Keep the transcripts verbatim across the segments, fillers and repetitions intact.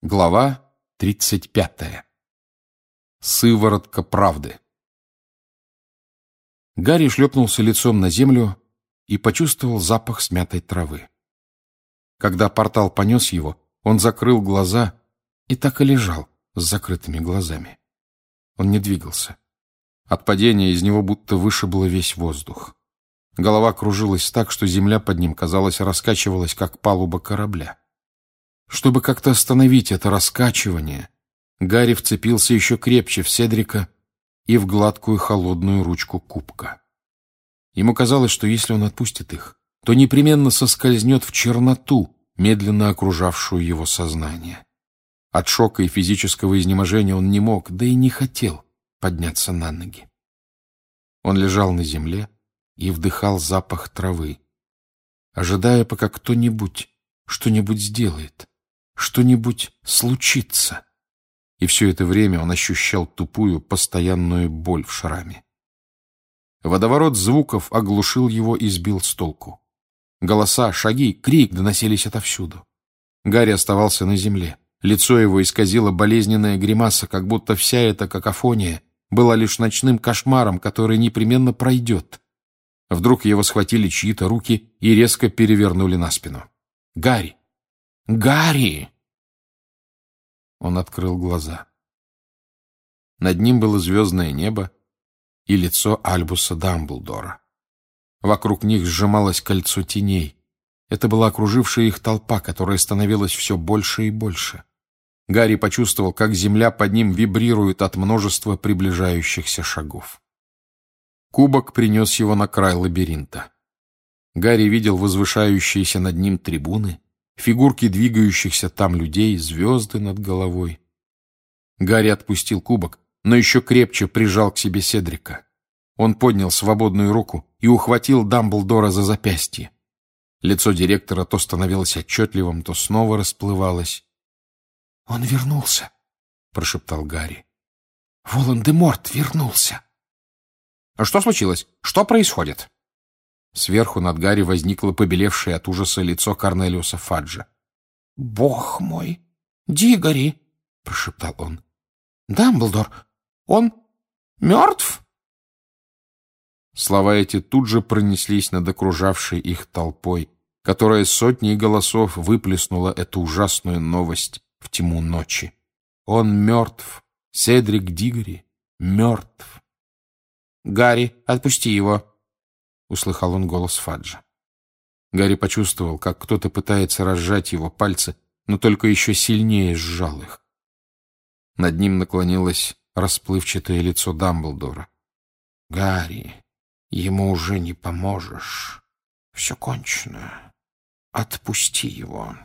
Глава тридцать пятая. Сыворотка правды. Гарри шлепнулся лицом на землю и почувствовал запах смятой травы. Когда портал понес его, он закрыл глаза и так и лежал с закрытыми глазами. Он не двигался. От падения из него будто вышибло весь воздух. Голова кружилась так, что земля под ним, казалось, раскачивалась, как палуба корабля. Чтобы как-то остановить это раскачивание, Гарри вцепился еще крепче в Седрика и в гладкую холодную ручку кубка. Ему казалось, что если он отпустит их, то непременно соскользнет в черноту, медленно окружавшую его сознание. От шока и физического изнеможения он не мог, да и не хотел подняться на ноги. Он лежал на земле и вдыхал запах травы, ожидая, пока кто-нибудь что-нибудь сделает, что-нибудь случится. И все это время он ощущал тупую, постоянную боль в шраме. Водоворот звуков оглушил его и сбил с толку. Голоса, шаги, крик доносились отовсюду. Гарри оставался на земле. Лицо его исказило болезненная гримаса, как будто вся эта какофония была лишь ночным кошмаром, который непременно пройдет. Вдруг его схватили чьи-то руки и резко перевернули на спину. «Гарри! Гарри!» Он открыл глаза. Над ним было звездное небо и лицо Альбуса Дамблдора. Вокруг них сжималось кольцо теней. Это была окружившая их толпа, которая становилась все больше и больше. Гарри почувствовал, как земля под ним вибрирует от множества приближающихся шагов. Кубок принес его на край лабиринта. Гарри видел возвышающиеся над ним трибуны, фигурки двигающихся там людей, звезды над головой. Гарри отпустил кубок, но еще крепче прижал к себе Седрика. Он поднял свободную руку и ухватил Дамблдора за запястье. Лицо директора то становилось отчетливым, то снова расплывалось. — Он вернулся, — прошептал Гарри. — Волан-де-Морт вернулся. — Что случилось? Что происходит? Сверху над Гарри возникло побелевшее от ужаса лицо Корнелиуса Фаджа. — Бог мой! Дигори! — прошептал он. — Дамблдор, он мертв? Слова эти тут же пронеслись над окружавшей их толпой, которая сотней голосов выплеснула эту ужасную новость в тьму ночи. Он мертв. Седрик Дигори мертв. — Гарри, отпусти его! — услыхал он голос Фаджа. Гарри почувствовал, как кто-то пытается разжать его пальцы, но только еще сильнее сжал их. Над ним наклонилось расплывчатое лицо Дамблдора. — Гарри, ему уже не поможешь. Все кончено. Отпусти его.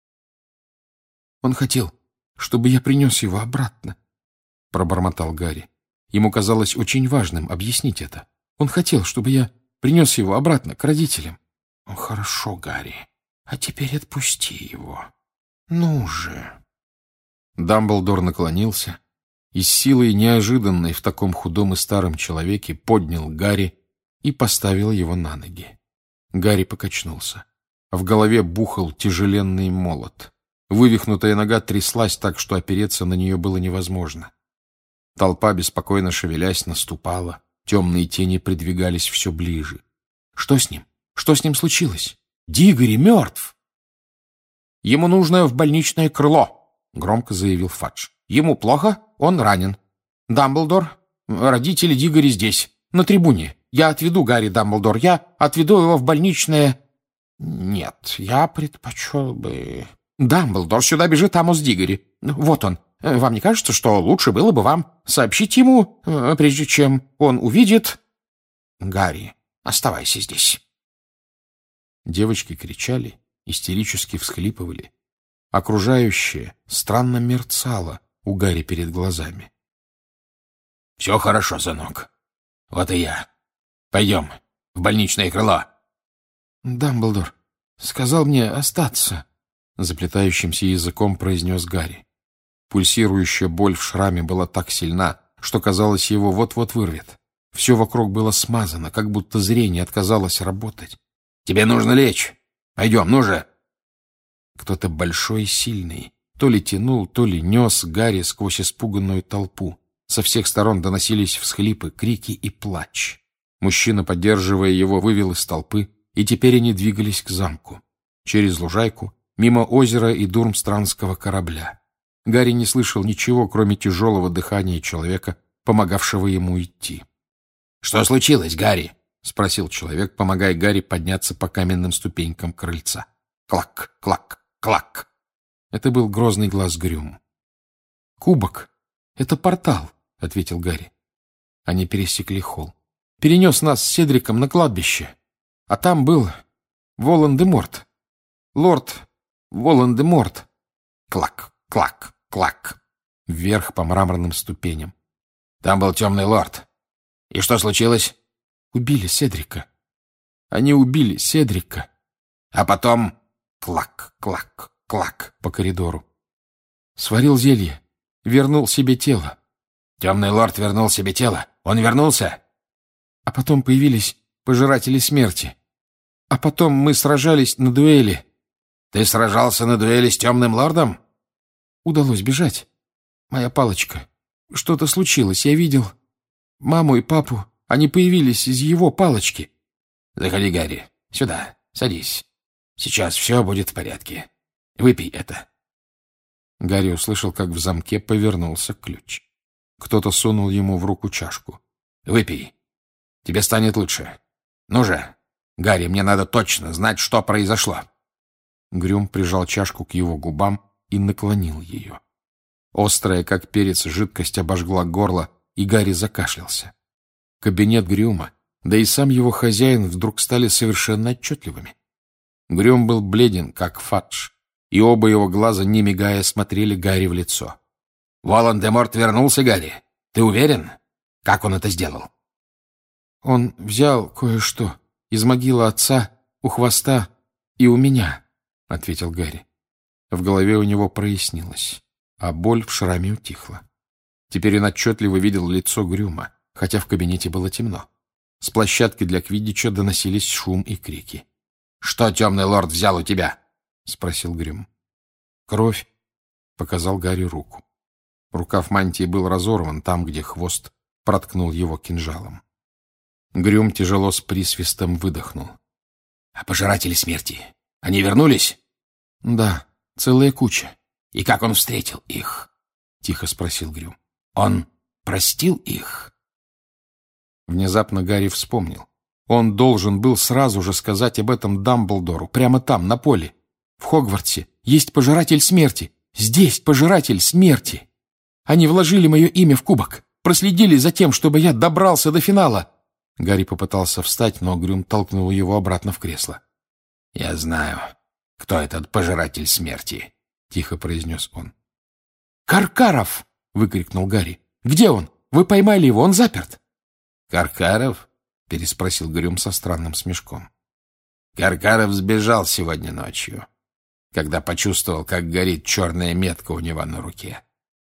— Он хотел, чтобы я принес его обратно, — пробормотал Гарри. Ему казалось очень важным объяснить это. Он хотел, чтобы я принес его обратно к родителям. — Ну, хорошо, Гарри, а теперь отпусти его. Ну же. Дамблдор наклонился и с силой, неожиданной в таком худом и старом человеке, поднял Гарри и поставил его на ноги. Гарри покачнулся. В голове бухал тяжеленный молот. Вывихнутая нога тряслась так, что опереться на нее было невозможно. Толпа, беспокойно шевелясь, наступала. Темные тени придвигались все ближе. Что с ним? Что с ним случилось? Дигори мертв! — Ему нужно в больничное крыло, — громко заявил Фадж. — Ему плохо, он ранен. Дамблдор, родители Дигори здесь, на трибуне. Я отведу Гарри, Дамблдор, я отведу его в больничное... — Нет, я предпочел бы... — Дамблдор, сюда бежит Амос Дигори. Вот он. Вам не кажется, что лучше было бы вам сообщить ему, прежде чем он увидит... — Гарри, оставайся здесь. Девочки кричали, истерически всхлипывали. Окружающее странно мерцало у Гарри перед глазами. — Все хорошо, сынок. Вот и я. Пойдем в больничное крыло. — Дамблдор сказал мне остаться, — заплетающимся языком произнес Гарри. Пульсирующая боль в шраме была так сильна, что, казалось, его вот-вот вырвет. Все вокруг было смазано, как будто зрение отказалось работать. — Тебе нужно лечь. Пойдем, ну же. Кто-то большой и сильный то ли тянул, то ли нес Гарри сквозь испуганную толпу. Со всех сторон доносились всхлипы, крики и плач. Мужчина, поддерживая его, вывел из толпы, и теперь они двигались к замку. Через лужайку, мимо озера и дурмстранского корабля. Гарри не слышал ничего, кроме тяжелого дыхания человека, помогавшего ему идти. — Что случилось, Гарри? — спросил человек, помогая Гарри подняться по каменным ступенькам крыльца. Клак, клак, клак. Это был грозный глаз Грюм. — Кубок. Это портал, — ответил Гарри. Они пересекли холл. Перенес нас с Седриком на кладбище. А там был Волан-де-Морт. Лорд Волан-де-Морт. Клак, клак, клак. Вверх по мраморным ступеням. Там был темный лорд. И что случилось? Убили Седрика. Они убили Седрика. А потом клак, клак, клак по коридору. Сварил зелье. Вернул себе тело. Темный лорд вернул себе тело. Он вернулся? А потом появились пожиратели смерти. А потом мы сражались на дуэли. Ты сражался на дуэли с темным лордом? Удалось бежать. Моя палочка. Что-то случилось. Я видел маму и папу. Они появились из его палочки. Заходи, Гарри. Сюда. Садись. Сейчас все будет в порядке. Выпей это. Гарри услышал, как в замке повернулся ключ. Кто-то сунул ему в руку чашку. Выпей. Тебе станет лучше. Ну же, Гарри, мне надо точно знать, что произошло. Грюм прижал чашку к его губам и наклонил ее. Острая, как перец, жидкость обожгла горло, и Гарри закашлялся. Кабинет Грюма, да и сам его хозяин вдруг стали совершенно отчетливыми. Грюм был бледен, как фадж, и оба его глаза, не мигая, смотрели Гарри в лицо. — Волан-де-Морт вернулся, Гарри? Ты уверен? Как он это сделал? — Он взял кое-что из могилы отца, у хвоста и у меня, — ответил Гарри. В голове у него прояснилось, а боль в шраме утихла. Теперь он отчетливо видел лицо Грюма, хотя в кабинете было темно. С площадки для квиддича доносились шум и крики. — Что темный лорд взял у тебя? — спросил Грюм. — Кровь, — показал Гарри руку. Рукав мантии был разорван там, где хвост проткнул его кинжалом. Грюм тяжело с присвистом выдохнул. — А пожиратели смерти? Они вернулись? — Да, целая куча. — И как он встретил их? — тихо спросил Грюм. — Он простил их? Внезапно Гарри вспомнил. Он должен был сразу же сказать об этом Дамблдору, прямо там, на поле. В Хогвартсе есть пожиратель смерти. Здесь пожиратель смерти. Они вложили мое имя в кубок, проследили за тем, чтобы я добрался до финала. Гарри попытался встать, но Грюм толкнул его обратно в кресло. — Я знаю, кто этот пожиратель смерти, — тихо произнес он. — Каркаров! — выкрикнул Гарри. — Где он? Вы поймали его, он заперт. — Каркаров? — переспросил Грюм со странным смешком. — Каркаров сбежал сегодня ночью, когда почувствовал, как горит черная метка у него на руке.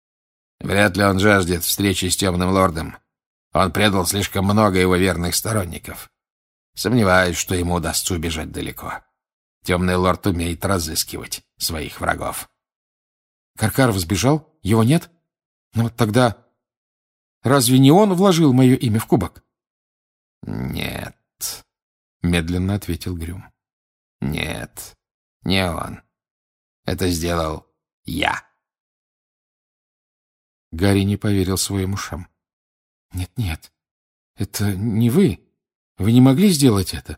Вряд ли он жаждет встречи с темным лордом. Он предал слишком много его верных сторонников. Сомневаюсь, что ему удастся убежать далеко. Темный лорд умеет разыскивать своих врагов. Каркаров сбежал? Его нет? Ну вот тогда... Разве не он вложил мое имя в кубок? Нет, медленно ответил Грюм. Нет, не он. Это сделал я. Гарри не поверил своим ушам. Нет-нет, это не вы. Вы не могли сделать это?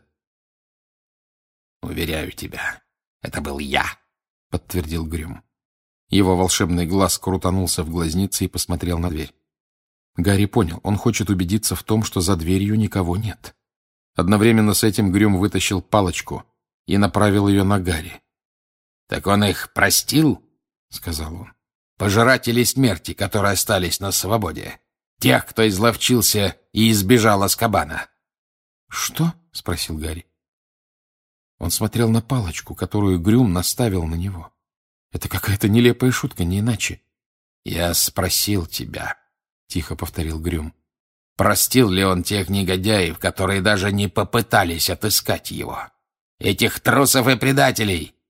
Уверяю тебя, это был я, подтвердил Грюм. Его волшебный глаз крутанулся в глазнице и посмотрел на дверь. Гарри понял, он хочет убедиться в том, что за дверью никого нет. Одновременно с этим Грюм вытащил палочку и направил ее на Гарри. — Так он их простил? — сказал он. — Пожиратели смерти, которые остались на свободе. Тех, кто изловчился и избежал Азкабана. — Что? — спросил Гарри. Он смотрел на палочку, которую Грюм наставил на него. Это какая-то нелепая шутка, не иначе. — Я спросил тебя, — тихо повторил Грюм. — Простил ли он тех негодяев, которые даже не попытались отыскать его? Этих трусов и предателей,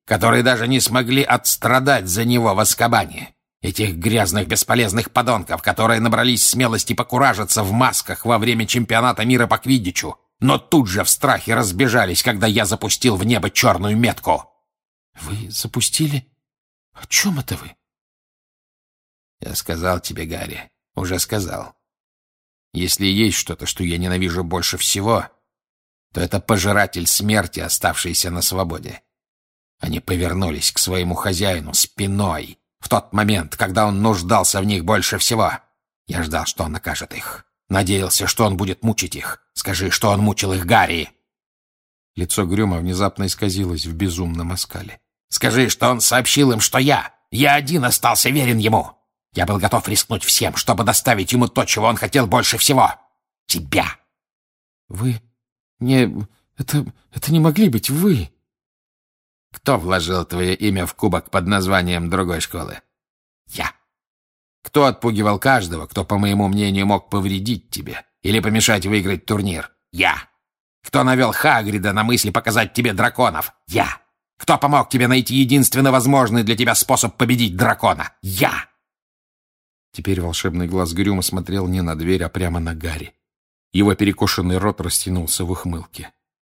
которые даже не смогли отстрадать за него в Азкабане. Этих грязных, бесполезных подонков, которые набрались смелости покуражиться в масках во время чемпионата мира по квиддичу, но тут же в страхе разбежались, когда я запустил в небо черную метку. Вы запустили? О чем это вы? Я сказал тебе, Гарри, уже сказал. Если есть что-то, что я ненавижу больше всего, то это пожиратель смерти, оставшийся на свободе. Они повернулись к своему хозяину спиной в тот момент, когда он нуждался в них больше всего. Я ждал, что он накажет их. Надеялся, что он будет мучить их. Скажи, что он мучил их, Гарри. Лицо Грюма внезапно исказилось в безумном оскале. Скажи, что он сообщил им, что я, я один остался верен ему. Я был готов рискнуть всем, чтобы доставить ему то, чего он хотел больше всего. Тебя. Вы не... Это... Это не могли быть вы. Кто вложил твое имя в кубок под названием другой школы? Я. Кто отпугивал каждого, кто, по моему мнению, мог повредить тебе или помешать выиграть турнир? Я. Кто навел Хагрида на мысли показать тебе драконов? Я. Кто помог тебе найти единственно возможный для тебя способ победить дракона? Я. Теперь волшебный глаз Грюма смотрел не на дверь, а прямо на Гарри. Его перекошенный рот растянулся в ухмылке.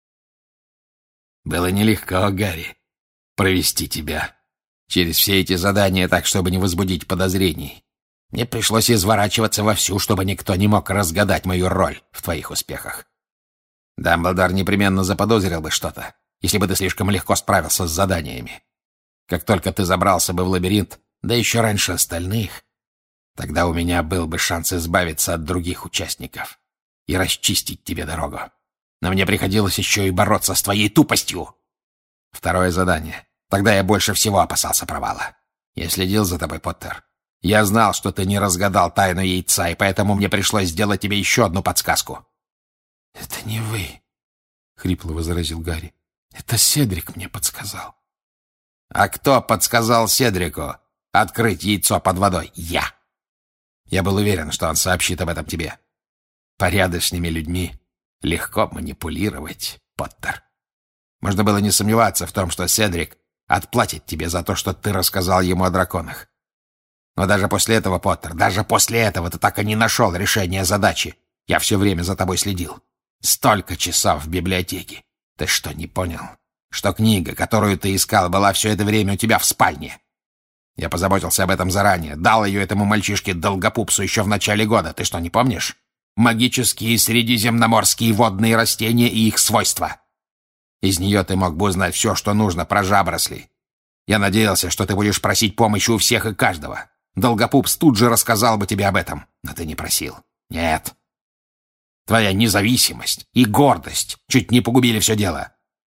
Было нелегко, Гарри, провести тебя через все эти задания так, чтобы не возбудить подозрений. Мне пришлось изворачиваться вовсю, чтобы никто не мог разгадать мою роль в твоих успехах. Дамблдор непременно заподозрил бы что-то, если бы ты слишком легко справился с заданиями. Как только ты забрался бы в лабиринт, да еще раньше остальных, тогда у меня был бы шанс избавиться от других участников и расчистить тебе дорогу. Но мне приходилось еще и бороться с твоей тупостью. Второе задание. Тогда я больше всего опасался провала. Я следил за тобой, Поттер. Я знал, что ты не разгадал тайну яйца, и поэтому мне пришлось сделать тебе еще одну подсказку. — Это не вы, — хрипло возразил Гарри. — Это Седрик мне подсказал. — А кто подсказал Седрику открыть яйцо под водой? Я. Я был уверен, что он сообщит об этом тебе. Порядочными людьми легко манипулировать, Поттер. Можно было не сомневаться в том, что Седрик отплатит тебе за то, что ты рассказал ему о драконах. Но даже после этого, Поттер, даже после этого ты так и не нашел решения задачи. Я все время за тобой следил. Столько часов в библиотеке. Ты что, не понял, что книга, которую ты искал, была все это время у тебя в спальне? Я позаботился об этом заранее, дал ее этому мальчишке-долгопупсу еще в начале года. Ты что, не помнишь? Магические средиземноморские водные растения и их свойства. Из нее ты мог бы узнать все, что нужно про жабросли. Я надеялся, что ты будешь просить помощи у всех и каждого. Долгопупс тут же рассказал бы тебе об этом, но ты не просил. Нет. Твоя независимость и гордость чуть не погубили все дело.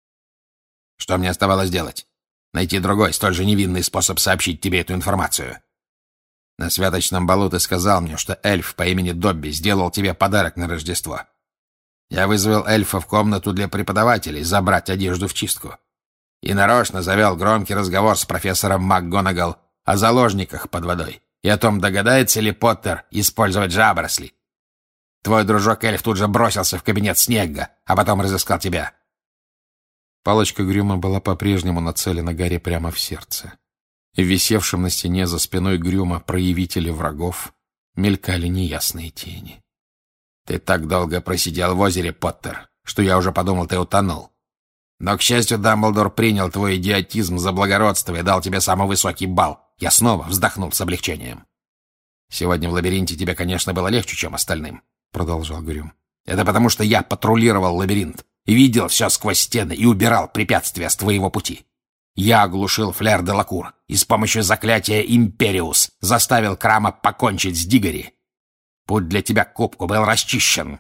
Что мне оставалось делать? Найти другой, столь же невинный способ сообщить тебе эту информацию. На святочном балу ты сказал мне, что эльф по имени Добби сделал тебе подарок на Рождество. Я вызвал эльфа в комнату для преподавателей забрать одежду в чистку. И нарочно завел громкий разговор с профессором МакГонагал о заложниках под водой и о том, догадается ли Поттер использовать жабросли. Твой дружок-эльф тут же бросился в кабинет Снегга, а потом разыскал тебя. Палочка Грюма была по-прежнему нацелена Гарри прямо в сердце. В висевшем на стене за спиной Грюма проявители врагов мелькали неясные тени. Ты так долго просидел в озере, Поттер, что я уже подумал, ты утонул. Но, к счастью, Дамблдор принял твой идиотизм за благородство и дал тебе самый высокий балл. Я снова вздохнул с облегчением. Сегодня в лабиринте тебе, конечно, было легче, чем остальным, — продолжал Грюм. Это потому, что я патрулировал лабиринт и видел все сквозь стены и убирал препятствия с твоего пути. Я оглушил Флер де Лакур и с помощью заклятия Империус заставил Крама покончить с Дигори. Путь для тебя к кубку был расчищен.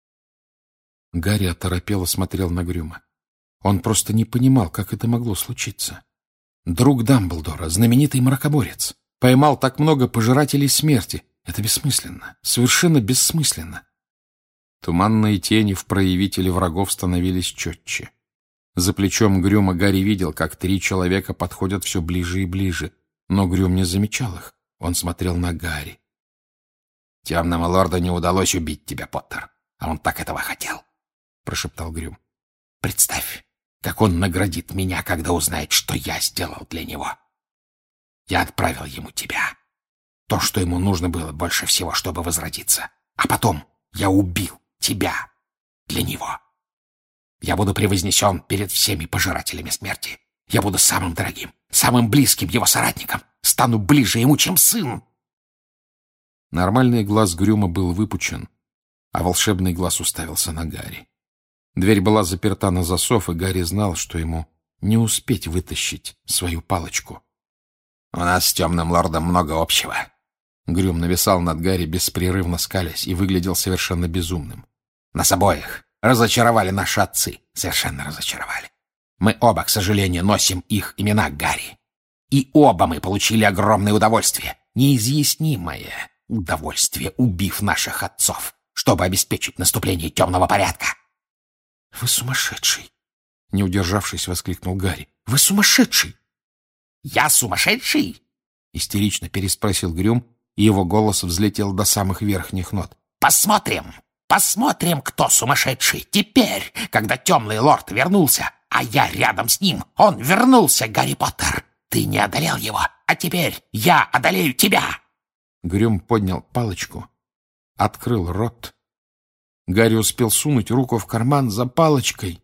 Гарри оторопело смотрел на Грюма. Он просто не понимал, как это могло случиться. Друг Дамблдора, знаменитый мракоборец, поймал так много пожирателей смерти. Это бессмысленно, совершенно бессмысленно. Туманные тени в проявителе врагов становились четче. За плечом Грюма Гарри видел, как три человека подходят все ближе и ближе. Но Грюм не замечал их. Он смотрел на Гарри. «Темному лорду не удалось убить тебя, Поттер, а он так этого хотел», — прошептал Грюм. «Представь, как он наградит меня, когда узнает, что я сделал для него. Я отправил ему тебя. То, что ему нужно было больше всего, чтобы возродиться. А потом я убил тебя для него. Я буду превознесен перед всеми пожирателями смерти. Я буду самым дорогим, самым близким его соратником. Стану ближе ему, чем сын. Нормальный глаз Грюма был выпучен, а волшебный глаз уставился на Гарри. Дверь была заперта на засов, и Гарри знал, что ему не успеть вытащить свою палочку. «У нас с темным лордом много общего». Грюм нависал над Гарри, беспрерывно скалясь, и выглядел совершенно безумным. «Нас обоих разочаровали наши отцы. Совершенно разочаровали. Мы оба, к сожалению, носим их имена, Гарри. И оба мы получили огромное удовольствие, неизъяснимое удовольствие, убив наших отцов, чтобы обеспечить наступление темного порядка». «Вы сумасшедший!» — не удержавшись, воскликнул Гарри. «Вы сумасшедший!» «Я сумасшедший?» — истерично переспросил Грюм, и его голос взлетел до самых верхних нот. «Посмотрим! Посмотрим, кто сумасшедший! Теперь, когда темный лорд вернулся, а я рядом с ним, он вернулся, Гарри Поттер! Ты не одолел его, а теперь я одолею тебя!» Грюм поднял палочку, открыл рот. Гарри успел сунуть руку в карман за палочкой.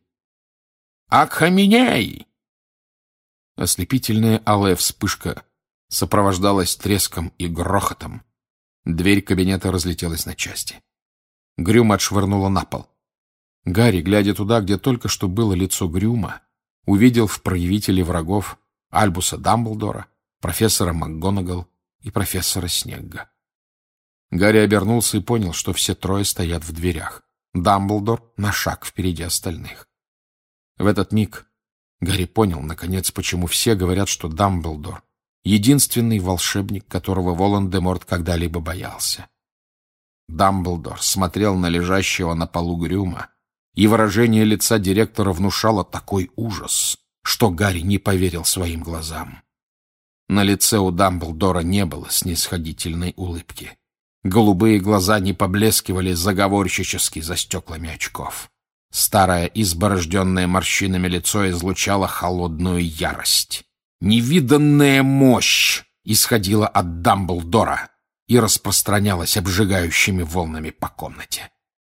«Окаменей!» Ослепительная алая вспышка сопровождалась треском и грохотом. Дверь кабинета разлетелась на части. Грюм отшвырнуло на пол. Гарри, глядя туда, где только что было лицо Грюма, увидел в проявителе врагов Альбуса Дамблдора, профессора МакГонагал и профессора Снегга. Гарри обернулся и понял, что все трое стоят в дверях. Дамблдор на шаг впереди остальных. В этот миг Гарри понял, наконец, почему все говорят, что Дамблдор — единственный волшебник, которого Волан-де-Морт когда-либо боялся. Дамблдор смотрел на лежащего на полу Грюма, и выражение лица директора внушало такой ужас, что Гарри не поверил своим глазам. На лице у Дамблдора не было снисходительной улыбки. Голубые глаза не поблескивали заговорщически за стеклами очков. Старое, изборожденное морщинами лицо излучало холодную ярость. Невиданная мощь исходила от Дамблдора и распространялась обжигающими волнами по комнате.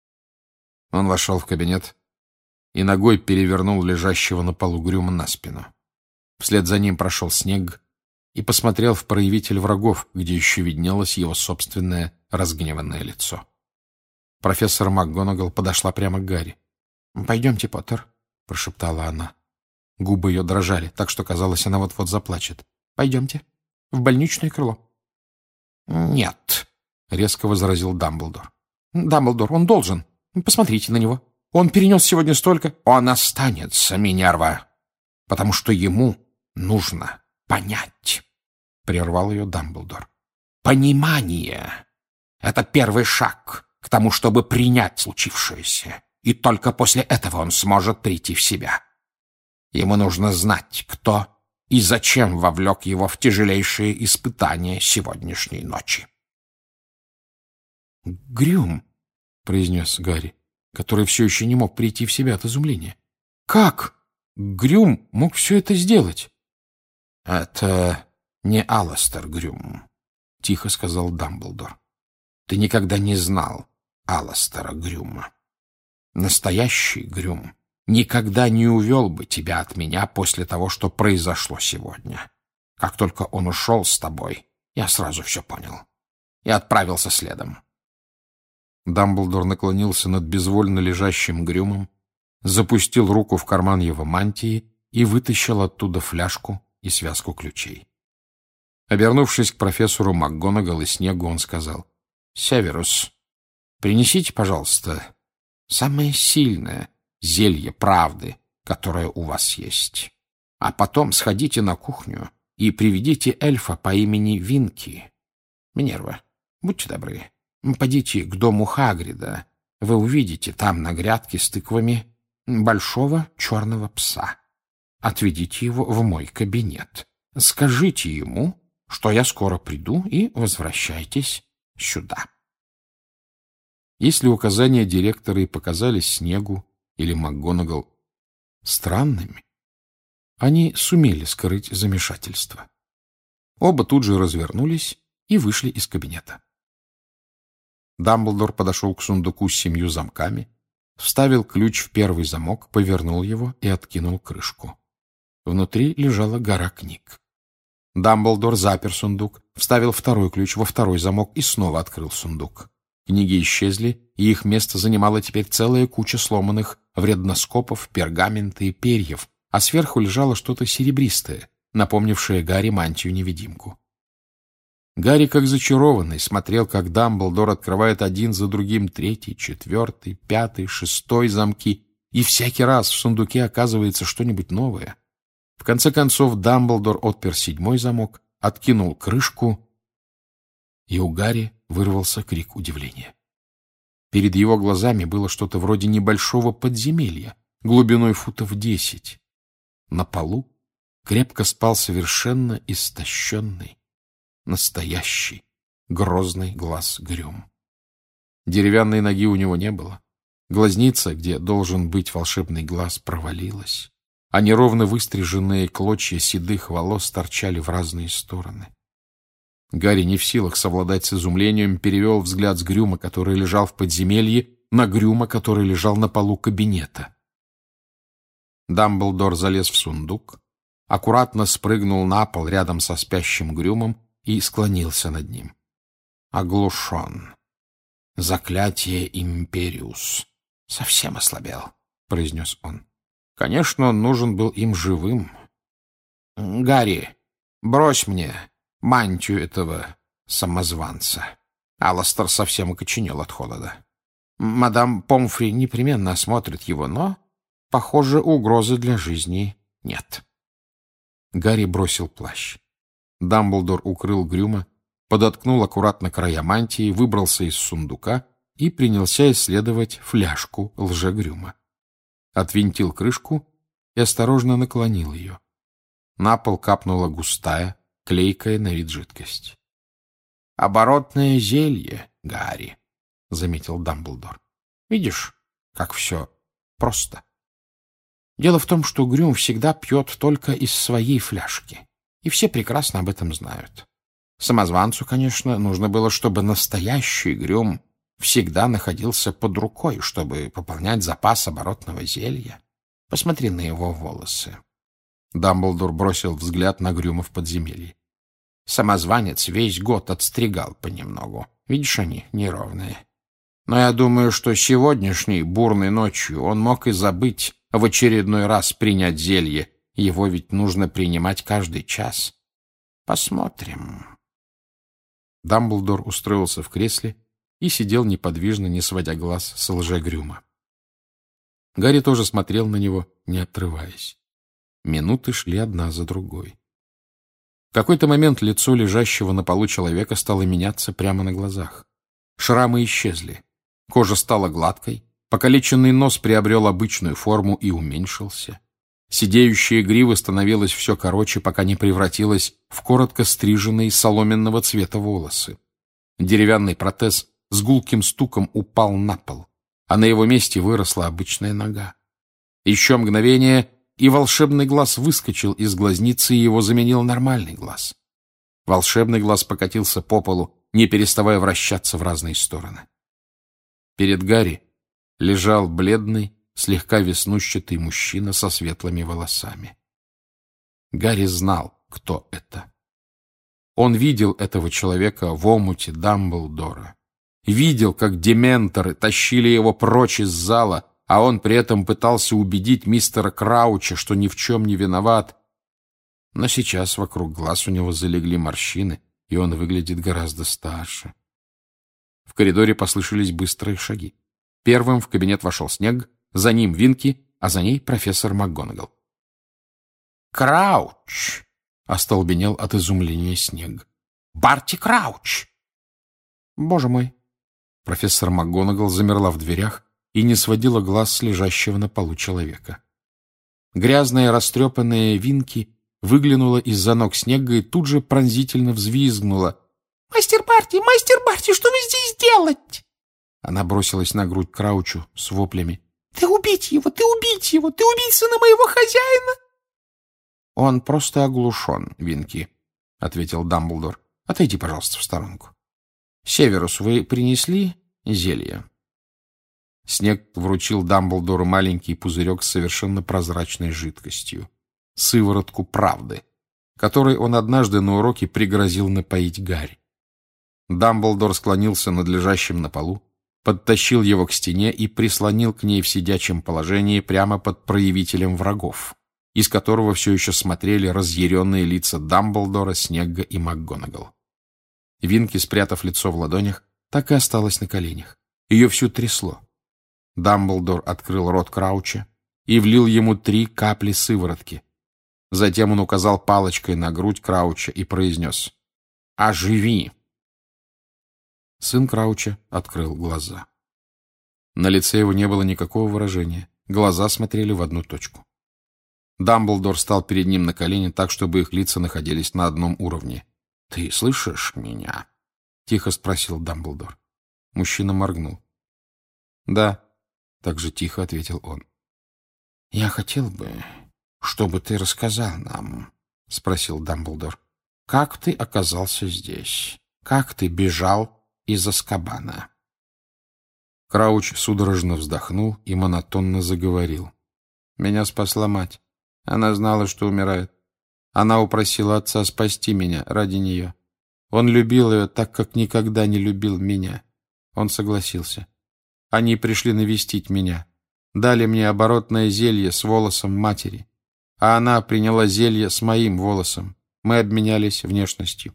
Он вошел в кабинет и ногой перевернул лежащего на полу Грюма на спину. Вслед за ним прошел Снегг и посмотрел в проявитель врагов, где еще виднелось его собственное разгневанное лицо. Профессор МакГонагал подошла прямо к Гарри. «Пойдемте, Поттер», — прошептала она. Губы ее дрожали, так что, казалось, она вот-вот заплачет. «Пойдемте. В больничное крыло». «Нет», — резко возразил Дамблдор. «Дамблдор, он должен. Посмотрите на него. Он перенес сегодня столько...» «Он останется, Минерва, потому что ему нужно понять», — прервал ее Дамблдор. «Понимание — это первый шаг к тому, чтобы принять случившееся, и только после этого он сможет прийти в себя. Ему нужно знать, кто и зачем вовлек его в тяжелейшие испытания сегодняшней ночи». «Грюм», — произнес Гарри, который все еще не мог прийти в себя от изумления. «Как Грюм мог все это сделать?» «Это не Аластер Грюм», — тихо сказал Дамблдор. «Ты никогда не знал Аластера Грюма. Настоящий Грюм никогда не увел бы тебя от меня после того, что произошло сегодня. Как только он ушел с тобой, я сразу все понял и отправился следом». Дамблдор наклонился над безвольно лежащим Грюмом, запустил руку в карман его мантии и вытащил оттуда фляжку и связку ключей. Обернувшись к профессору МакГонагал и Снеггу, он сказал: «Северус, принесите, пожалуйста, самое сильное зелье правды, которое у вас есть. А потом сходите на кухню и приведите эльфа по имени Винки. Минерва, будьте добры, подите к дому Хагрида. Вы увидите там на грядке с тыквами большого черного пса. Отведите его в мой кабинет. Скажите ему, что я скоро приду, и возвращайтесь сюда». Если указания директора и показались Снеггу или МакГонагал странными, они сумели скрыть замешательство. Оба тут же развернулись и вышли из кабинета. Дамблдор подошел к сундуку с семью замками, вставил ключ в первый замок, повернул его и откинул крышку. Внутри лежала гора книг. Дамблдор запер сундук, вставил второй ключ во второй замок и снова открыл сундук. Книги исчезли, и их место занимала теперь целая куча сломанных вредноскопов, пергамента и перьев, а сверху лежало что-то серебристое, напомнившее Гарри мантию-невидимку. Гарри, как зачарованный, смотрел, как Дамблдор открывает один за другим третий, четвертый, пятый, шестой замки, и всякий раз в сундуке оказывается что-нибудь новое. В конце концов Дамблдор отпер седьмой замок, откинул крышку, и у Гарри вырвался крик удивления. Перед его глазами было что-то вроде небольшого подземелья, глубиной футов десять. На полу крепко спал совершенно истощенный, настоящий, грозный глаз Грюм. Деревянной ноги у него не было. Глазница, где должен быть волшебный глаз, провалилась, а неровно выстриженные клочья седых волос торчали в разные стороны. Гарри, не в силах совладать с изумлением, перевел взгляд с Грюма, который лежал в подземелье, на Грюма, который лежал на полу кабинета. Дамблдор залез в сундук, аккуратно спрыгнул на пол рядом со спящим Грюмом и склонился над ним. Оглушен. Заклятие Империус. Совсем ослабел, — произнес он. Конечно, он нужен был им живым. — Гарри, брось мне мантию этого самозванца. Аластер совсем окоченел от холода. Мадам Помфри непременно осмотрит его, но, похоже, угрозы для жизни нет. Гарри бросил плащ. Дамблдор укрыл Грюма, подоткнул аккуратно края мантии, выбрался из сундука и принялся исследовать фляжку лжегрюма. Отвинтил крышку и осторожно наклонил ее. На пол капнула густая, клейкая на вид жидкость. — Оборотное зелье, Гарри, — заметил Дамблдор. — Видишь, как все просто. Дело в том, что Грюм всегда пьет только из своей фляжки, и все прекрасно об этом знают. Самозванцу, конечно, нужно было, чтобы настоящий Грюм всегда находился под рукой, чтобы пополнять запас оборотного зелья. Посмотри на его волосы. Дамблдор бросил взгляд на Грюма в подземелье. Самозванец весь год отстригал понемногу. Видишь, они неровные. Но я думаю, что сегодняшней бурной ночью он мог и забыть в очередной раз принять зелье. Его ведь нужно принимать каждый час. Посмотрим. Дамблдор устроился в кресле и сидел неподвижно, не сводя глаз с лжегрюма. Гарри тоже смотрел на него, не отрываясь. Минуты шли одна за другой. В какой-то момент лицо лежащего на полу человека стало меняться прямо на глазах. Шрамы исчезли. Кожа стала гладкой, покалеченный нос приобрел обычную форму и уменьшился. Сидеющая грива становилась все короче, пока не превратилась в коротко стриженные соломенного цвета волосы. Деревянный протез с гулким стуком упал на пол, а на его месте выросла обычная нога. Еще мгновение, и волшебный глаз выскочил из глазницы, и его заменил нормальный глаз. Волшебный глаз покатился по полу, не переставая вращаться в разные стороны. Перед Гарри лежал бледный, слегка веснущатый мужчина со светлыми волосами. Гарри знал, кто это. Он видел этого человека в омуте Дамблдора. Видел, как дементоры тащили его прочь из зала, а он при этом пытался убедить мистера Крауча, что ни в чем не виноват. Но сейчас вокруг глаз у него залегли морщины, и он выглядит гораздо старше. В коридоре послышались быстрые шаги. Первым в кабинет вошел Снегг, за ним Винки, а за ней профессор МакГонагал. «Крауч!» — остолбенел от изумления Снегг. «Барти Крауч!» «Боже мой!» Профессор МакГонагал замерла в дверях и не сводила глаз с лежащего на полу человека. Грязная, растрепанная Винки выглянула из-за ног Снегга и тут же пронзительно взвизгнула. «Мастер Барти! Мастер Барти! Что вы здесь делаете?» Она бросилась на грудь Краучу с воплями. «Ты убить его! Ты убить его! Ты убить сына моего хозяина!» Он просто оглушен, Винки, — ответил Дамблдор. — Отойди, пожалуйста, в сторонку. Северус, вы принесли зелье? Снег вручил Дамблдору маленький пузырек с совершенно прозрачной жидкостью. Сыворотку правды, которой он однажды на уроке пригрозил напоить Гарри. Дамблдор склонился над лежащим на полу, подтащил его к стене и прислонил к ней в сидячем положении прямо под проявителем врагов, из которого все еще смотрели разъяренные лица Дамблдора, Снегга и МакГонагал. Винки, спрятав лицо в ладонях, так и осталась на коленях. Ее всю трясло. Дамблдор открыл рот Крауча и влил ему три капли сыворотки. Затем он указал палочкой на грудь Крауча и произнес: «Оживи!» Сын Крауча открыл глаза. На лице его не было никакого выражения. Глаза смотрели в одну точку. Дамблдор стал перед ним на колени так, чтобы их лица находились на одном уровне. — Ты слышишь меня? — тихо спросил Дамблдор. Мужчина моргнул. — Да, — так же тихо ответил он. — Я хотел бы, чтобы ты рассказал нам, — спросил Дамблдор, — как ты оказался здесь? Как ты бежал из Азкабана? Крауч судорожно вздохнул и монотонно заговорил. Меня спасла мать. Она знала, что умирает. Она упросила отца спасти меня ради нее. Он любил ее так, как никогда не любил меня. Он согласился. Они пришли навестить меня. Дали мне оборотное зелье с волосом матери. А она приняла зелье с моим волосом. Мы обменялись внешностью.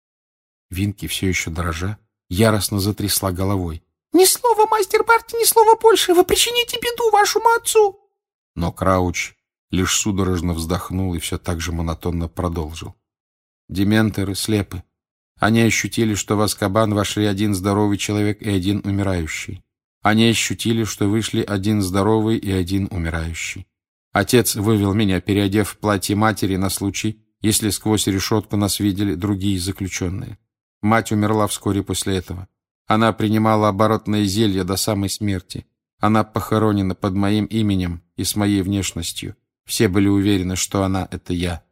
Винки, все еще дрожа, яростно затрясла головой. — Ни слова, мастер Барти, ни слова больше! Вы причините беду вашему отцу! Но Крауч лишь судорожно вздохнул и все так же монотонно продолжил. Дементоры слепы. Они ощутили, что в Азкабан вошли один здоровый человек и один умирающий. Они ощутили, что вышли один здоровый и один умирающий. Отец вывел меня, переодев в платье матери на случай, если сквозь решетку нас видели другие заключенные. Мать умерла вскоре после этого. Она принимала оборотное зелье до самой смерти. Она похоронена под моим именем и с моей внешностью. Все были уверены, что она — это я.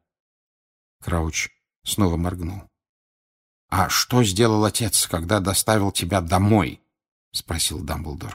Крауч снова моргнул. — А что сделал отец, когда доставил тебя домой? — спросил Дамблдор.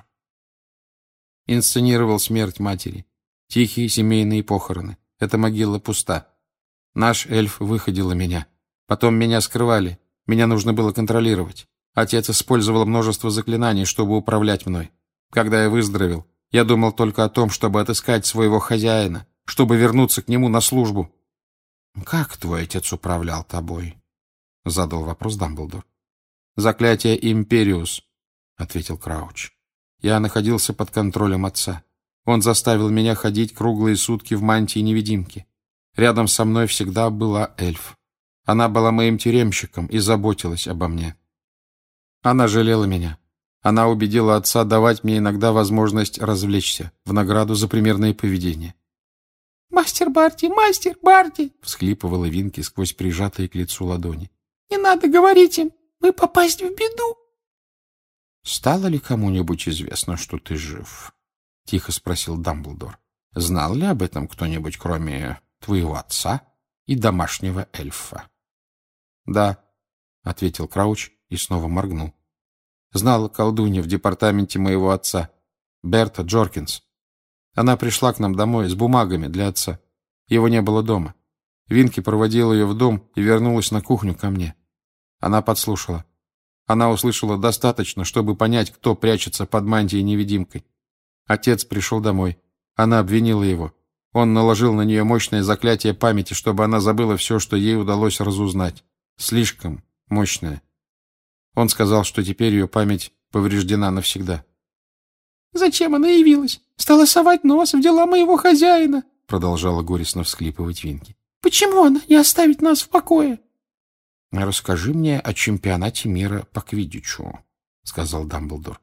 Инсценировал смерть матери. Тихие семейные похороны. Эта могила пуста. Наш эльф выходила меня. Потом меня скрывали. Меня нужно было контролировать. Отец использовал множество заклинаний, чтобы управлять мной. Когда я выздоровел, я думал только о том, чтобы отыскать своего хозяина, чтобы вернуться к нему на службу. — Как твой отец управлял тобой? — задал вопрос Дамблдор. — Заклятие Империус, — ответил Крауч. Я находился под контролем отца. Он заставил меня ходить круглые сутки в мантии-невидимки. Рядом со мной всегда была эльф. Она была моим тюремщиком и заботилась обо мне. Она жалела меня. Она убедила отца давать мне иногда возможность развлечься в награду за примерное поведение. «Мастер Барти, мастер Барти!» — всхлипывала Винки сквозь прижатые к лицу ладони. «Не надо говорить им! Вы попасть в беду!» «Стало ли кому-нибудь известно, что ты жив?» — тихо спросил Дамблдор. «Знал ли об этом кто-нибудь, кроме твоего отца и домашнего эльфа?» «Да», — ответил Крауч и снова моргнул. «Знала колдунья в департаменте моего отца, Берта Джоркинс. Она пришла к нам домой с бумагами для отца. Его не было дома. Винки проводила ее в дом и вернулась на кухню ко мне. Она подслушала. Она услышала достаточно, чтобы понять, кто прячется под мантией-невидимкой. Отец пришел домой. Она обвинила его. Он наложил на нее мощное заклятие памяти, чтобы она забыла все, что ей удалось разузнать. Слишком мощное. Он сказал, что теперь ее память повреждена навсегда. «Зачем она явилась? Стала совать нос в дела моего хозяина!» Продолжала горестно всхлипывать Винки. «Почему она не оставит нас в покое?» «Расскажи мне о чемпионате мира по квиддичу», — сказал Дамблдор.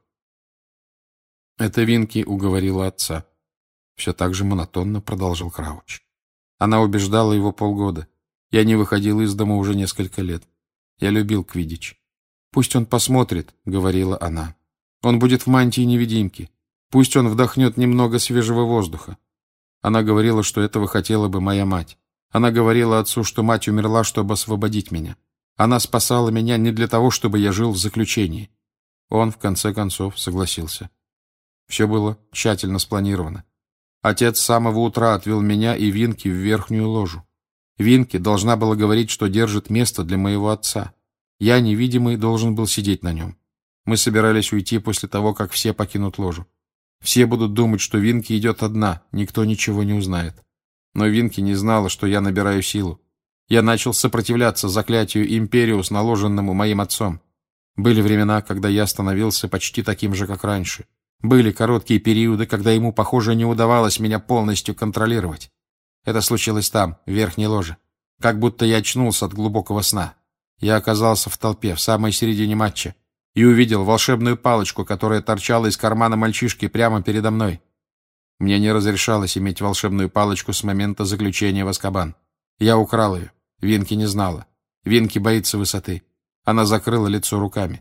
Это Винки уговорила отца. Все так же монотонно продолжил Крауч. Она убеждала его полгода. Я не выходил из дома уже несколько лет. Я любил квиддич. «Пусть он посмотрит», — говорила она. «Он будет в мантии-невидимки. Пусть он вдохнет немного свежего воздуха». Она говорила, что этого хотела бы моя мать. Она говорила отцу, что мать умерла, чтобы освободить меня. Она спасала меня не для того, чтобы я жил в заключении. Он, в конце концов, согласился. Все было тщательно спланировано. Отец с самого утра отвел меня и Винки в верхнюю ложу. Винки должна была говорить, что держит место для моего отца. Я, невидимый, должен был сидеть на нем. Мы собирались уйти после того, как все покинут ложу. Все будут думать, что Винки идет одна, никто ничего не узнает. Но Винки не знала, что я набираю силу. Я начал сопротивляться заклятию Империус, наложенному моим отцом. Были времена, когда я становился почти таким же, как раньше. Были короткие периоды, когда ему, похоже, не удавалось меня полностью контролировать. Это случилось там, в верхней ложе. Как будто я очнулся от глубокого сна. Я оказался в толпе, в самой середине матча, и увидел волшебную палочку, которая торчала из кармана мальчишки прямо передо мной. Мне не разрешалось иметь волшебную палочку с момента заключения в Азкабан. Я украл ее. Винки не знала. Винки боится высоты. Она закрыла лицо руками.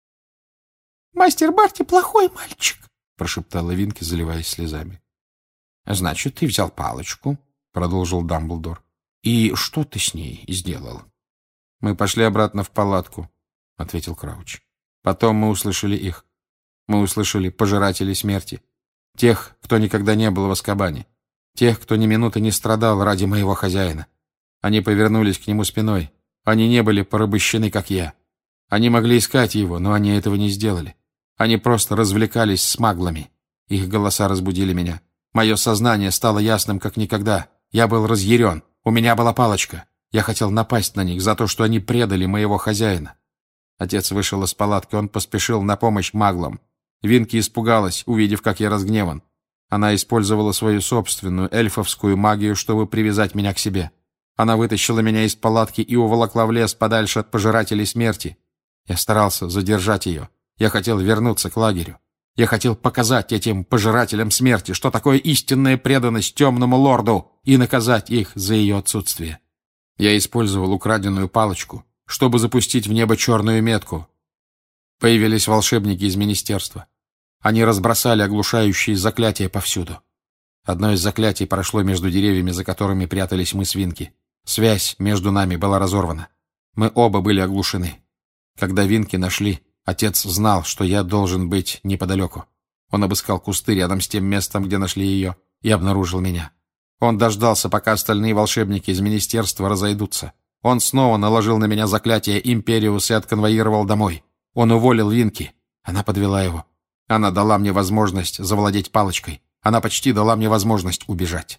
«Мастер Барти плохой мальчик», — прошептала Винки, заливаясь слезами. — Значит, ты взял палочку, — продолжил Дамблдор. — И что ты с ней сделал? — Мы пошли обратно в палатку, — ответил Крауч. Потом мы услышали их. Мы услышали пожирателей смерти. Тех, кто никогда не был в Азкабане. Тех, кто ни минуты не страдал ради моего хозяина. Они повернулись к нему спиной. Они не были порабощены, как я. Они могли искать его, но они этого не сделали. Они просто развлекались с маглами. Их голоса разбудили меня. Мое сознание стало ясным, как никогда. Я был разъярен. У меня была палочка. Я хотел напасть на них за то, что они предали моего хозяина. Отец вышел из палатки. Он поспешил на помощь маглам. Винки испугалась, увидев, как я разгневан. Она использовала свою собственную эльфовскую магию, чтобы привязать меня к себе. Она вытащила меня из палатки и уволокла в лес подальше от пожирателей смерти. Я старался задержать ее. Я хотел вернуться к лагерю. Я хотел показать этим пожирателям смерти, что такое истинная преданность темному лорду, и наказать их за ее отсутствие. Я использовал украденную палочку, чтобы запустить в небо черную метку. Появились волшебники из министерства. Они разбросали оглушающие заклятия повсюду. Одно из заклятий прошло между деревьями, за которыми прятались мы с Винки. Связь между нами была разорвана. Мы оба были оглушены. Когда Винки нашли, отец знал, что я должен быть неподалеку. Он обыскал кусты рядом с тем местом, где нашли ее, и обнаружил меня. Он дождался, пока остальные волшебники из министерства разойдутся. Он снова наложил на меня заклятие Империус и отконвоировал домой. Он уволил Винки. Она подвела его. Она дала мне возможность завладеть палочкой. Она почти дала мне возможность убежать.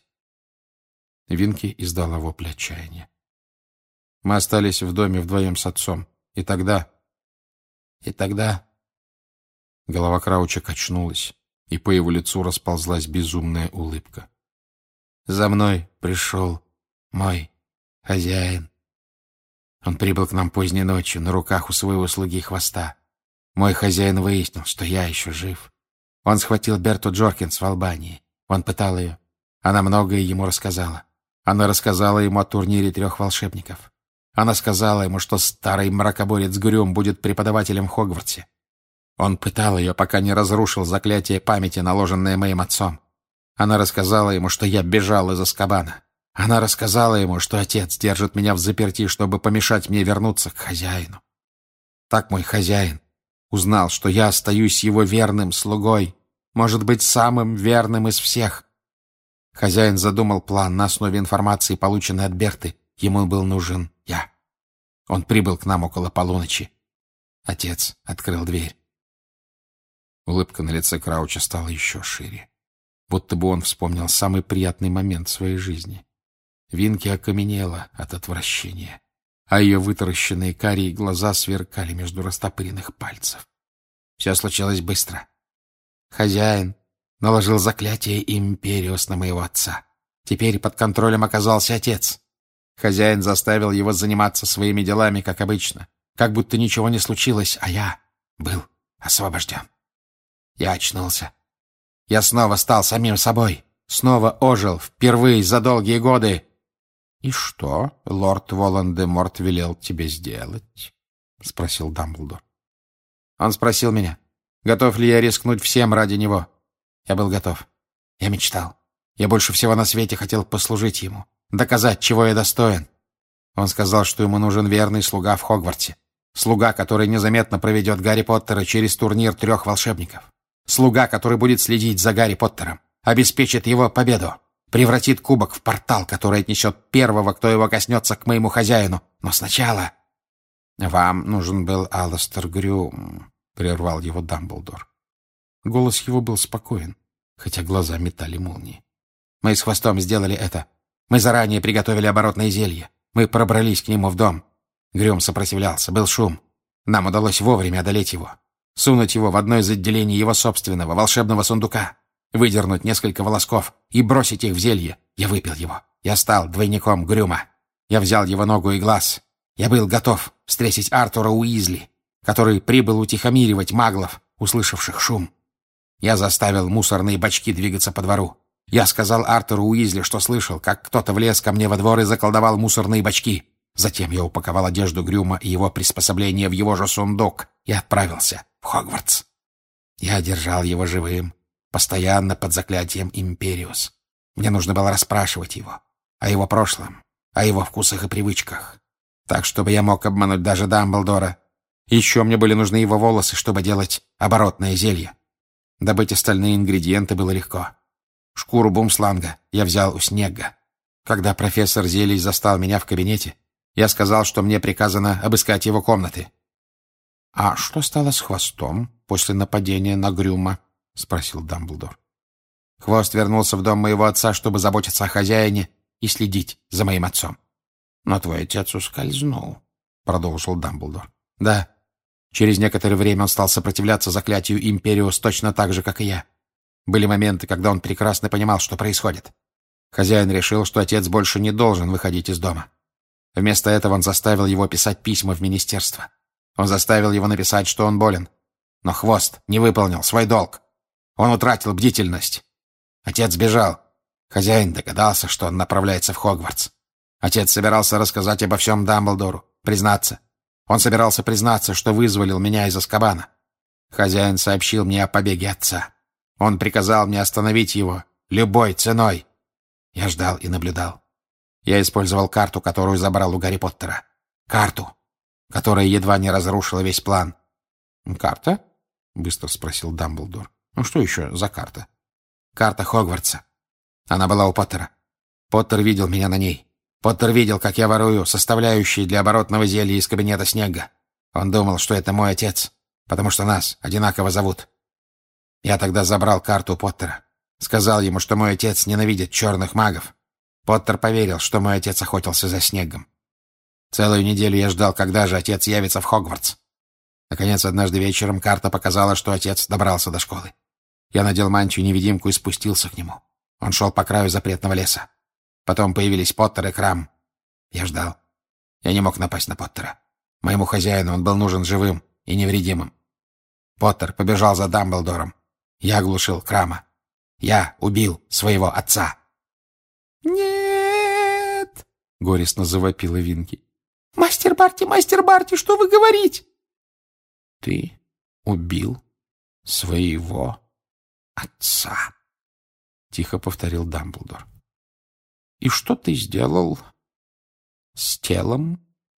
Винки издала вопль отчаяния. Мы остались в доме вдвоем с отцом. И тогда... И тогда... Голова Крауча качнулась, и по его лицу расползлась безумная улыбка. За мной пришел мой хозяин. Он прибыл к нам поздней ночью, на руках у своего слуги Хвоста. Мой хозяин выяснил, что я еще жив. Он схватил Берту Джоркинс в Албании. Он пытал ее. Она многое ему рассказала. Она рассказала ему о турнире трех волшебников. Она сказала ему, что старый мракоборец Грюм будет преподавателем в Хогвартсе. Он пытал ее, пока не разрушил заклятие памяти, наложенное моим отцом. Она рассказала ему, что я бежал из Азкабана. Она рассказала ему, что отец держит меня взаперти, чтобы помешать мне вернуться к хозяину. Так мой хозяин узнал, что я остаюсь его верным слугой, может быть, самым верным из всех. Хозяин задумал план на основе информации, полученной от Берты. Ему был нужен я. Он прибыл к нам около полуночи. Отец открыл дверь. Улыбка на лице Крауча стала еще шире. Будто бы он вспомнил самый приятный момент в своей жизни. Винки окаменела от отвращения, а ее вытаращенные карие глаза сверкали между растопыренных пальцев. Все случилось быстро. Хозяин наложил заклятие Империус на моего отца. Теперь под контролем оказался отец. Хозяин заставил его заниматься своими делами, как обычно, как будто ничего не случилось, а я был освобожден. Я очнулся. Я снова стал самим собой, снова ожил, впервые за долгие годы. — И что лорд Волан-де-Морт велел тебе сделать? — спросил Дамблдор. Он спросил меня, готов ли я рискнуть всем ради него. Я был готов. Я мечтал. Я больше всего на свете хотел послужить ему. доказать, чего я достоин. Он сказал, что ему нужен верный слуга в Хогвартсе. Слуга, который незаметно проведет Гарри Поттера через турнир трех волшебников. Слуга, который будет следить за Гарри Поттером, обеспечит его победу, превратит кубок в портал, который отнесет первого, кто его коснется, к моему хозяину. Но сначала... «Вам нужен был Аластер Грюм», — прервал его Дамблдор. Голос его был спокоен, хотя глаза метали молнии. «Мы с Хвостом сделали это. Мы заранее приготовили оборотное зелье. Мы пробрались к нему в дом. Грюм сопротивлялся, был шум. Нам удалось вовремя одолеть его, сунуть его в одно из отделений его собственного волшебного сундука, выдернуть несколько волосков и бросить их в зелье. Я выпил его. Я стал двойником Грюма. Я взял его ногу и глаз. Я был готов встретить Артура Уизли, который прибыл утихомиривать маглов, услышавших шум. Я заставил мусорные бачки двигаться по двору. Я сказал Артуру Уизли, что слышал, как кто-то влез ко мне во двор и заколдовал мусорные бачки. Затем я упаковал одежду Грюма и его приспособления в его же сундук и отправился в Хогвартс. Я держал его живым, постоянно под заклятием Империус. Мне нужно было расспрашивать его о его прошлом, о его вкусах и привычках, так, чтобы я мог обмануть даже Дамблдора. Еще мне были нужны его волосы, чтобы делать оборотное зелье. Добыть остальные ингредиенты было легко. Шкуру бумсланга я взял у Снегга. Когда профессор Зелий застал меня в кабинете, я сказал, что мне приказано обыскать его комнаты. — А что стало с Хвостом после нападения на Грюма? — спросил Дамблдор. — Хвост вернулся в дом моего отца, чтобы заботиться о хозяине и следить за моим отцом. — Но твой отец ускользнул, — продолжил Дамблдор. — Да. Через некоторое время он стал сопротивляться заклятию Империус точно так же, как и я. Были моменты, когда он прекрасно понимал, что происходит. Хозяин решил, что отец больше не должен выходить из дома. Вместо этого он заставил его писать письма в министерство. Он заставил его написать, что он болен. Но Хвост не выполнил свой долг. Он утратил бдительность. Отец сбежал. Хозяин догадался, что он направляется в Хогвартс. Отец собирался рассказать обо всем Дамблдору, признаться. Он собирался признаться, что вызволил меня из Азкабана. Хозяин сообщил мне о побеге отца. Он приказал мне остановить его любой ценой. Я ждал и наблюдал. Я использовал карту, которую забрал у Гарри Поттера. Карту, которая едва не разрушила весь план. «Карта?» — быстро спросил Дамблдор. «Ну что еще за карта?» «Карта Хогвартса. Она была у Поттера. Поттер видел меня на ней. Поттер видел, как я ворую составляющие для оборотного зелья из кабинета Снегга. Он думал, что это мой отец, потому что нас одинаково зовут. Я тогда забрал карту Поттера. Сказал ему, что мой отец ненавидит черных магов. Поттер поверил, что мой отец охотился за Снеггом. Целую неделю я ждал, когда же отец явится в Хогвартс. Наконец, однажды вечером карта показала, что отец добрался до школы. Я надел мантию-невидимку и спустился к нему. Он шел по краю запретного леса. Потом появились Поттер и Крам. Я ждал. Я не мог напасть на Поттера. Моему хозяину он был нужен живым и невредимым. Поттер побежал за Дамблдором. Я оглушил Крама. Я убил своего отца. «Нет!» — горестно завопила Винки. «Мастер Барти, мастер Барти, что вы говорите?» «Ты убил своего отца», — тихо повторил Дамблдор. «И что ты сделал с телом?»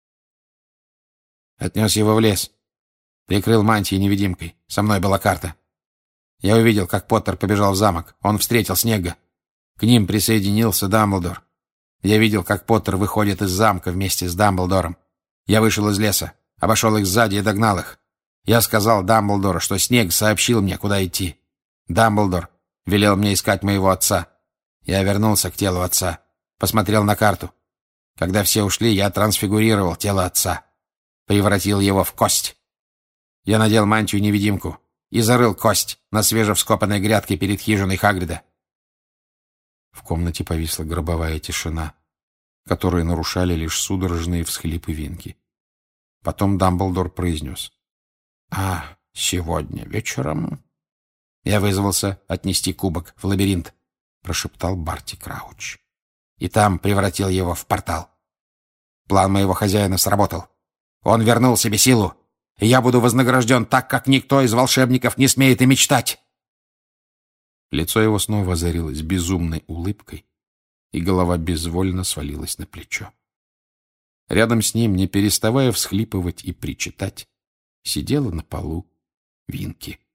Отнес его в лес. Прикрыл мантией невидимкой. Со мной была карта. Я увидел, как Поттер побежал в замок. Он встретил Снегга. К ним присоединился Дамблдор. Я видел, как Поттер выходит из замка вместе с Дамблдором. Я вышел из леса, обошел их сзади и догнал их. Я сказал Дамблдору, что Снегг сообщил мне, куда идти. Дамблдор велел мне искать моего отца. Я вернулся к телу отца. Посмотрел на карту. Когда все ушли, я трансфигурировал тело отца. Превратил его в кость. Я надел мантию-невидимку и зарыл кость на свежевскопанной грядке перед хижиной Хагрида. В комнате повисла гробовая тишина, которую нарушали лишь судорожные всхлипы Винки. Потом Дамблдор произнес: «А сегодня вечером...» «Я вызвался отнести кубок в лабиринт», — прошептал Барти Крауч. «И там превратил его в портал. План моего хозяина сработал. Он вернул себе силу, и я буду вознагражден так, как никто из волшебников не смеет и мечтать». Лицо его снова озарилось безумной улыбкой, и голова безвольно свалилась на плечо. Рядом с ним, не переставая всхлипывать и причитать, сидела на полу Винки.